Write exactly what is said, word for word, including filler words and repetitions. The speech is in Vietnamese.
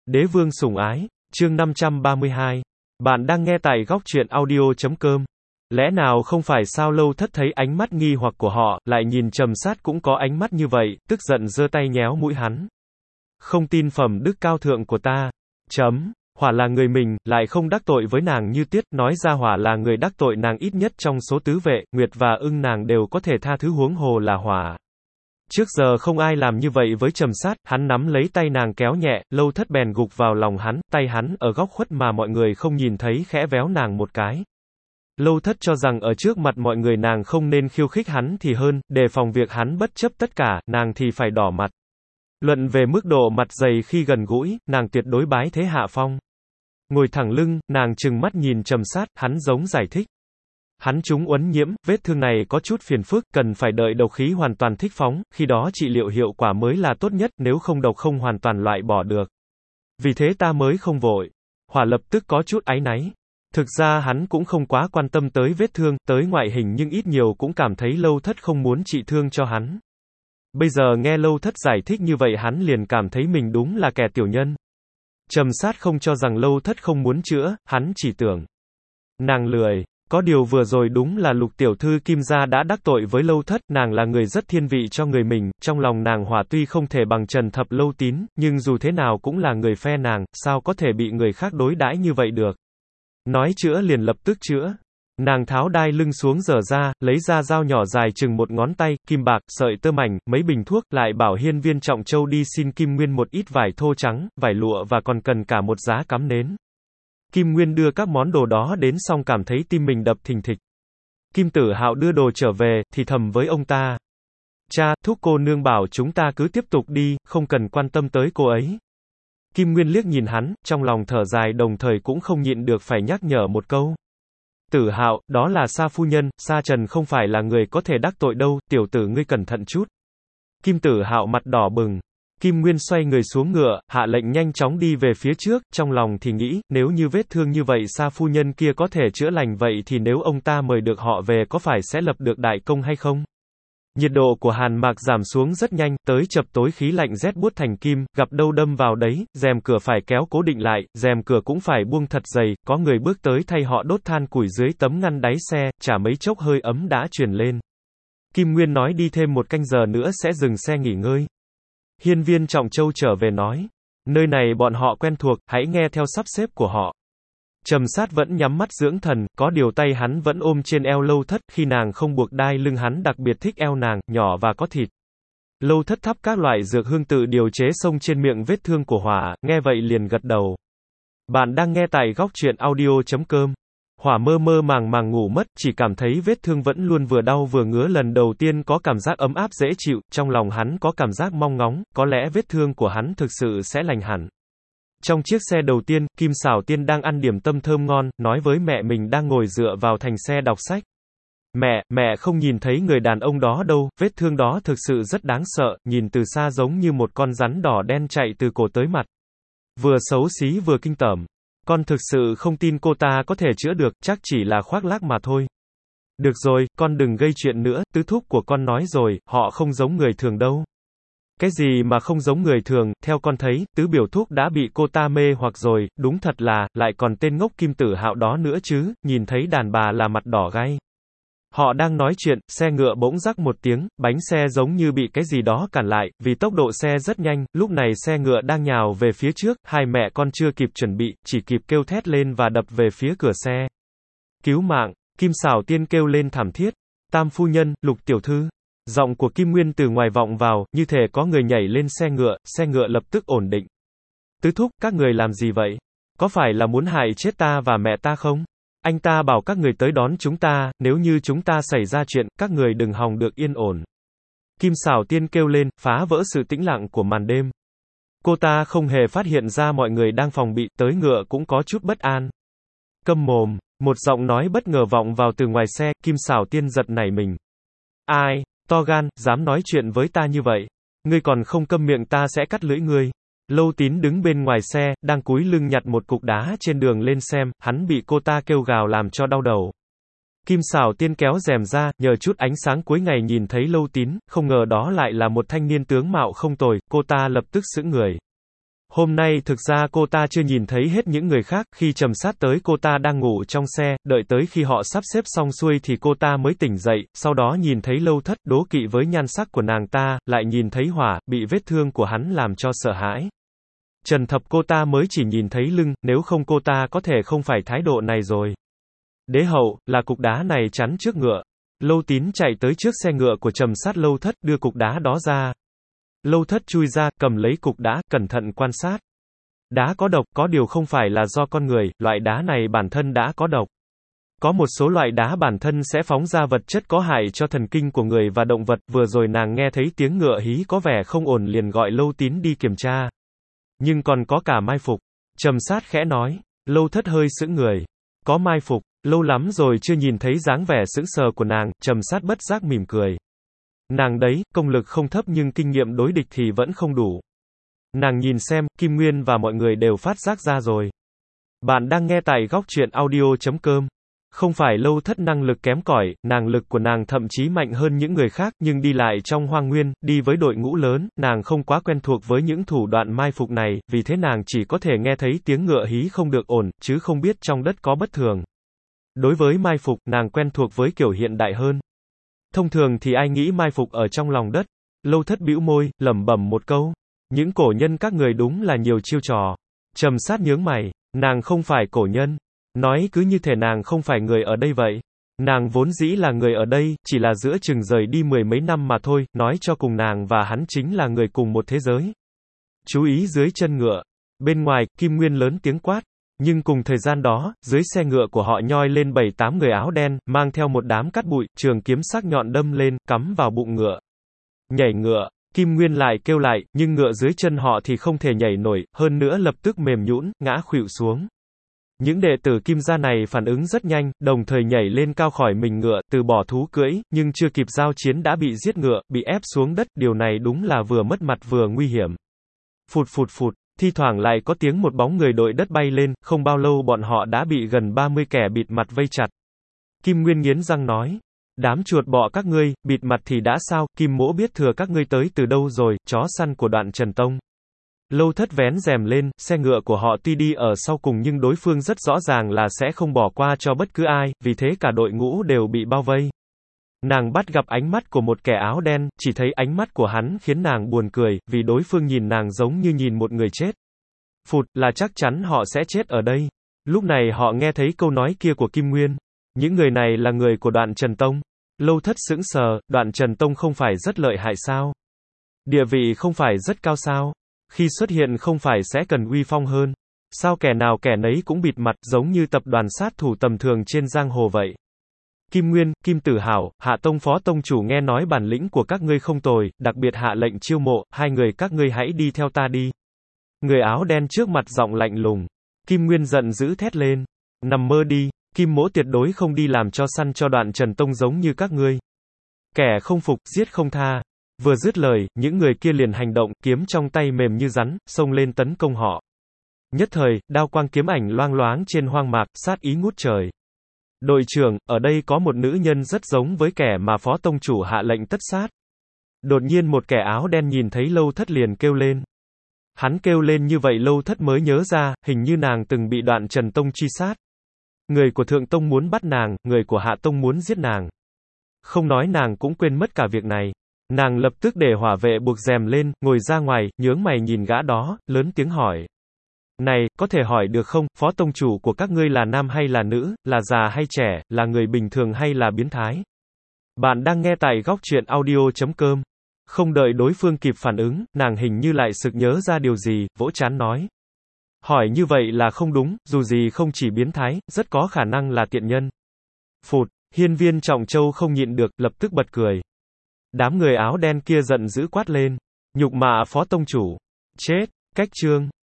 Đế vương sủng ái, chương năm trăm ba mươi hai. Bạn đang nghe tại góc truyện audio chấm com. Lẽ nào không phải sao Lâu Thất thấy ánh mắt nghi hoặc của họ, lại nhìn Trầm Sát cũng có ánh mắt như vậy, tức giận giơ tay nhéo mũi hắn. Không tin phẩm đức cao thượng của ta. Chấm. Hỏa là người mình, lại không đắc tội với nàng như Tiết, nói ra Hỏa là người đắc tội nàng ít nhất trong số tứ vệ, Nguyệt và Ưng nàng đều có thể tha thứ, huống hồ là Hỏa. Trước giờ không ai làm như vậy với Trầm Sát, hắn nắm lấy tay nàng kéo nhẹ, Lâu Thất bèn gục vào lòng hắn, tay hắn ở góc khuất mà mọi người không nhìn thấy khẽ véo nàng một cái. Lâu Thất cho rằng ở trước mặt mọi người nàng không nên khiêu khích hắn thì hơn, đề phòng việc hắn bất chấp tất cả, nàng thì phải đỏ mặt. Luận về mức độ mặt dày khi gần gũi, nàng tuyệt đối bái thế hạ phong. Ngồi thẳng lưng, nàng trừng mắt nhìn Trầm Sát, hắn giống giải thích. Hắn trúng uấn nhiễm, vết thương này có chút phiền phức, cần phải đợi độc khí hoàn toàn thích phóng, khi đó trị liệu hiệu quả mới là tốt nhất, nếu không độc không hoàn toàn loại bỏ được. Vì thế ta mới không vội. Hỏa lập tức có chút áy náy. Thực ra hắn cũng không quá quan tâm tới vết thương, tới ngoại hình nhưng ít nhiều cũng cảm thấy Lâu Thất không muốn trị thương cho hắn. Bây giờ nghe Lâu Thất giải thích như vậy hắn liền cảm thấy mình đúng là kẻ tiểu nhân. Trầm Sát không cho rằng Lâu Thất không muốn chữa, hắn chỉ tưởng nàng lười. Có điều vừa rồi đúng là Lục tiểu thư Kim gia đã đắc tội với Lâu Thất, nàng là người rất thiên vị cho người mình, trong lòng nàng Hỏa tuy không thể bằng Trần Thập Lâu Tín, nhưng dù thế nào cũng là người phe nàng, sao có thể bị người khác đối đãi như vậy được. Nói chữa liền lập tức chữa. Nàng tháo đai lưng xuống dở ra, lấy ra dao nhỏ dài chừng một ngón tay, kim bạc, sợi tơ mảnh, mấy bình thuốc, lại bảo Hiên Viên Trọng Châu đi xin Kim Nguyên một ít vải thô trắng, vải lụa và còn cần cả một giá cắm nến. Kim Nguyên đưa các món đồ đó đến xong cảm thấy tim mình đập thình thịch. Kim Tử Hạo đưa đồ trở về, thì thầm với ông ta. Cha, thúc cô nương bảo chúng ta cứ tiếp tục đi, không cần quan tâm tới cô ấy. Kim Nguyên liếc nhìn hắn, trong lòng thở dài đồng thời cũng không nhịn được phải nhắc nhở một câu. Tử Hạo, đó là Sa phu nhân, Sa Trần không phải là người có thể đắc tội đâu, tiểu tử ngươi cẩn thận chút. Kim Tử Hạo mặt đỏ bừng. Kim Nguyên xoay người xuống ngựa, hạ lệnh nhanh chóng đi về phía trước, trong lòng thì nghĩ, nếu như vết thương như vậy Sa phu nhân kia có thể chữa lành vậy thì nếu ông ta mời được họ về có phải sẽ lập được đại công hay không? Nhiệt độ của Hàn Mạc giảm xuống rất nhanh, tới chập tối khí lạnh rét buốt thành kim, gặp đâu đâm vào đấy, rèm cửa phải kéo cố định lại, rèm cửa cũng phải buông thật dày, có người bước tới thay họ đốt than củi dưới tấm ngăn đáy xe, chả mấy chốc hơi ấm đã truyền lên. Kim Nguyên nói đi thêm một canh giờ nữa sẽ dừng xe nghỉ ngơi. Hiên Viên Trọng Châu trở về nói, nơi này bọn họ quen thuộc, hãy nghe theo sắp xếp của họ. Trầm Sát vẫn nhắm mắt dưỡng thần, có điều tay hắn vẫn ôm trên eo Lâu Thất, khi nàng không buộc đai lưng hắn đặc biệt thích eo nàng, nhỏ và có thịt. Lâu Thất thắp các loại dược hương tự điều chế xông trên miệng vết thương của Hỏa, nghe vậy liền gật đầu. Bạn đang nghe tại góc truyện audio chấm com. Hỏa mơ mơ màng màng ngủ mất, chỉ cảm thấy vết thương vẫn luôn vừa đau vừa ngứa, lần đầu tiên có cảm giác ấm áp dễ chịu, trong lòng hắn có cảm giác mong ngóng, có lẽ vết thương của hắn thực sự sẽ lành hẳn. Trong chiếc xe đầu tiên, Kim Sảo Tiên đang ăn điểm tâm thơm ngon, nói với mẹ mình đang ngồi dựa vào thành xe đọc sách. Mẹ, mẹ không nhìn thấy người đàn ông đó đâu, vết thương đó thực sự rất đáng sợ, nhìn từ xa giống như một con rắn đỏ đen chạy từ cổ tới mặt. Vừa xấu xí vừa kinh tởm. Con thực sự không tin cô ta có thể chữa được, chắc chỉ là khoác lác mà thôi. Được rồi, con đừng gây chuyện nữa, tứ thúc của con nói rồi, họ không giống người thường đâu. Cái gì mà không giống người thường, theo con thấy, tứ biểu thúc đã bị cô ta mê hoặc rồi, đúng thật là, lại còn tên ngốc Kim Tử Hạo đó nữa chứ, nhìn thấy đàn bà là mặt đỏ gay. Họ đang nói chuyện, xe ngựa bỗng rắc một tiếng, bánh xe giống như bị cái gì đó cản lại, vì tốc độ xe rất nhanh, lúc này xe ngựa đang nhào về phía trước, hai mẹ con chưa kịp chuẩn bị, chỉ kịp kêu thét lên và đập về phía cửa xe. Cứu mạng, Kim Sảo Tiên kêu lên thảm thiết. Tam phu nhân, Lục tiểu thư. Giọng của Kim Nguyên từ ngoài vọng vào, như thể có người nhảy lên xe ngựa, xe ngựa lập tức ổn định. Tứ thúc, các người làm gì vậy? Có phải là muốn hại chết ta và mẹ ta không? Anh ta bảo các người tới đón chúng ta, nếu như chúng ta xảy ra chuyện, các người đừng hòng được yên ổn. Kim Sảo Tiên kêu lên, phá vỡ sự tĩnh lặng của màn đêm. Cô ta không hề phát hiện ra mọi người đang phòng bị, tới ngựa cũng có chút bất an. Câm mồm, một giọng nói bất ngờ vọng vào từ ngoài xe, Kim Sảo Tiên giật nảy mình. Ai, to gan, dám nói chuyện với ta như vậy? Ngươi còn không câm miệng ta sẽ cắt lưỡi ngươi. Lâu Tín đứng bên ngoài xe, đang cúi lưng nhặt một cục đá trên đường lên xem, hắn bị cô ta kêu gào làm cho đau đầu. Kim Sảo Tiên kéo rèm ra, nhờ chút ánh sáng cuối ngày nhìn thấy Lâu Tín, không ngờ đó lại là một thanh niên tướng mạo không tồi, cô ta lập tức sững người. Hôm nay thực ra cô ta chưa nhìn thấy hết những người khác, khi Trầm Sát tới cô ta đang ngủ trong xe, đợi tới khi họ sắp xếp xong xuôi thì cô ta mới tỉnh dậy, sau đó nhìn thấy Lâu Thất, đố kỵ với nhan sắc của nàng ta, lại nhìn thấy Hỏa, bị vết thương của hắn làm cho sợ hãi. Trần Thập cô ta mới chỉ nhìn thấy lưng, nếu không cô ta có thể không phải thái độ này rồi. Đế hậu, là cục đá này chắn trước ngựa. Lâu Tín chạy tới trước xe ngựa của Trầm Sát Lâu Thất, đưa cục đá đó ra. Lâu Thất chui ra, cầm lấy cục đá, cẩn thận quan sát. Đá có độc, có điều không phải là do con người, loại đá này bản thân đã có độc. Có một số loại đá bản thân sẽ phóng ra vật chất có hại cho thần kinh của người và động vật, vừa rồi nàng nghe thấy tiếng ngựa hí có vẻ không ổn liền gọi Lâu Tín đi kiểm tra. Nhưng còn có cả mai phục. Trầm Sát khẽ nói. Lâu Thất hơi sững người. Có mai phục, lâu lắm rồi chưa nhìn thấy dáng vẻ sững sờ của nàng, Trầm Sát bất giác mỉm cười. Nàng đấy, công lực không thấp nhưng kinh nghiệm đối địch thì vẫn không đủ. Nàng nhìn xem, Kim Nguyên và mọi người đều phát giác ra rồi. Bạn đang nghe tại góc truyện audio chấm com. Không phải Lâu Thất năng lực kém cỏi, nàng lực của nàng thậm chí mạnh hơn những người khác, nhưng đi lại trong hoang nguyên, đi với đội ngũ lớn, nàng không quá quen thuộc với những thủ đoạn mai phục này, vì thế nàng chỉ có thể nghe thấy tiếng ngựa hí không được ổn, chứ không biết trong đất có bất thường. Đối với mai phục, nàng quen thuộc với kiểu hiện đại hơn. Thông thường thì ai nghĩ mai phục ở trong lòng đất. Lâu Thất bĩu môi, lẩm bẩm một câu. Những cổ nhân các người đúng là nhiều chiêu trò. Trầm Sát nhướng mày. Nàng không phải cổ nhân. Nói cứ như thể nàng không phải người ở đây vậy. Nàng vốn dĩ là người ở đây, chỉ là giữa chừng rời đi mười mấy năm mà thôi, nói cho cùng nàng và hắn chính là người cùng một thế giới. Chú ý dưới chân ngựa. Bên ngoài, Kim Nguyên lớn tiếng quát. Nhưng cùng thời gian đó, dưới xe ngựa của họ nhoi lên bảy tám người áo đen, mang theo một đám cát bụi, trường kiếm sắc nhọn đâm lên, cắm vào bụng ngựa. Nhảy ngựa, Kim Nguyên lại kêu lại, nhưng ngựa dưới chân họ thì không thể nhảy nổi, hơn nữa lập tức mềm nhũn, ngã khuỵu xuống. Những đệ tử Kim gia này phản ứng rất nhanh, đồng thời nhảy lên cao khỏi mình ngựa, từ bỏ thú cưỡi, nhưng chưa kịp giao chiến đã bị giết ngựa, bị ép xuống đất, điều này đúng là vừa mất mặt vừa nguy hiểm. Phụt phụt phụt. Thi thoảng lại có tiếng một bóng người đội đất bay lên, không bao lâu bọn họ đã bị gần ba mươi kẻ bịt mặt vây chặt. Kim Nguyên nghiến răng nói. Đám chuột bọ các ngươi, bịt mặt thì đã sao, Kim Mỗ biết thừa các ngươi tới từ đâu rồi, chó săn của Đoạn Trần Tông. Lâu Thất vén rèm lên, xe ngựa của họ tuy đi ở sau cùng nhưng đối phương rất rõ ràng là sẽ không bỏ qua cho bất cứ ai, vì thế cả đội ngũ đều bị bao vây. Nàng bắt gặp ánh mắt của một kẻ áo đen, chỉ thấy ánh mắt của hắn khiến nàng buồn cười, vì đối phương nhìn nàng giống như nhìn một người chết. Phụt, là chắc chắn họ sẽ chết ở đây. Lúc này họ nghe thấy câu nói kia của Kim Nguyên. Những người này là người của Đoạn Trần Tông. Lâu Thất sững sờ, Đoạn Trần Tông không phải rất lợi hại sao? Địa vị không phải rất cao sao? Khi xuất hiện không phải sẽ cần uy phong hơn? Sao kẻ nào kẻ nấy cũng bịt mặt, giống như tập đoàn sát thủ tầm thường trên giang hồ vậy? Kim Nguyên, Kim Tử Hảo, Hạ Tông Phó Tông chủ nghe nói bản lĩnh của các ngươi không tồi, đặc biệt hạ lệnh chiêu mộ, hai người các ngươi hãy đi theo ta đi. Người áo đen trước mặt giọng lạnh lùng. Kim Nguyên giận dữ thét lên. Nằm mơ đi, Kim Mỗ tuyệt đối không đi làm cho săn cho Đoạn Trần Tông giống như các ngươi. Kẻ không phục, giết không tha. Vừa dứt lời, những người kia liền hành động, kiếm trong tay mềm như rắn, xông lên tấn công họ. Nhất thời, đao quang kiếm ảnh loang loáng trên hoang mạc, sát ý ngút trời. Đội trưởng, ở đây có một nữ nhân rất giống với kẻ mà Phó Tông chủ hạ lệnh tất sát. Đột nhiên một kẻ áo đen nhìn thấy Lâu Thất liền kêu lên. Hắn kêu lên như vậy Lâu Thất mới nhớ ra, hình như nàng từng bị Đoạn Trần Tông truy sát. Người của Thượng Tông muốn bắt nàng, người của Hạ Tông muốn giết nàng. Không nói nàng cũng quên mất cả việc này. Nàng lập tức để hỏa vệ buộc rèm lên, ngồi ra ngoài, nhướng mày nhìn gã đó, lớn tiếng hỏi. Này, có thể hỏi được không, Phó Tông chủ của các ngươi là nam hay là nữ, là già hay trẻ, là người bình thường hay là biến thái? Bạn đang nghe tại góc truyện audio chấm com. Không đợi đối phương kịp phản ứng, nàng hình như lại sực nhớ ra điều gì, vỗ trán nói. Hỏi như vậy là không đúng, dù gì không chỉ biến thái, rất có khả năng là tiện nhân. Phụt, Hiên Viên Trọng Châu không nhịn được, lập tức bật cười. Đám người áo đen kia giận dữ quát lên. Nhục mạ Phó Tông chủ. Chết, cách chương.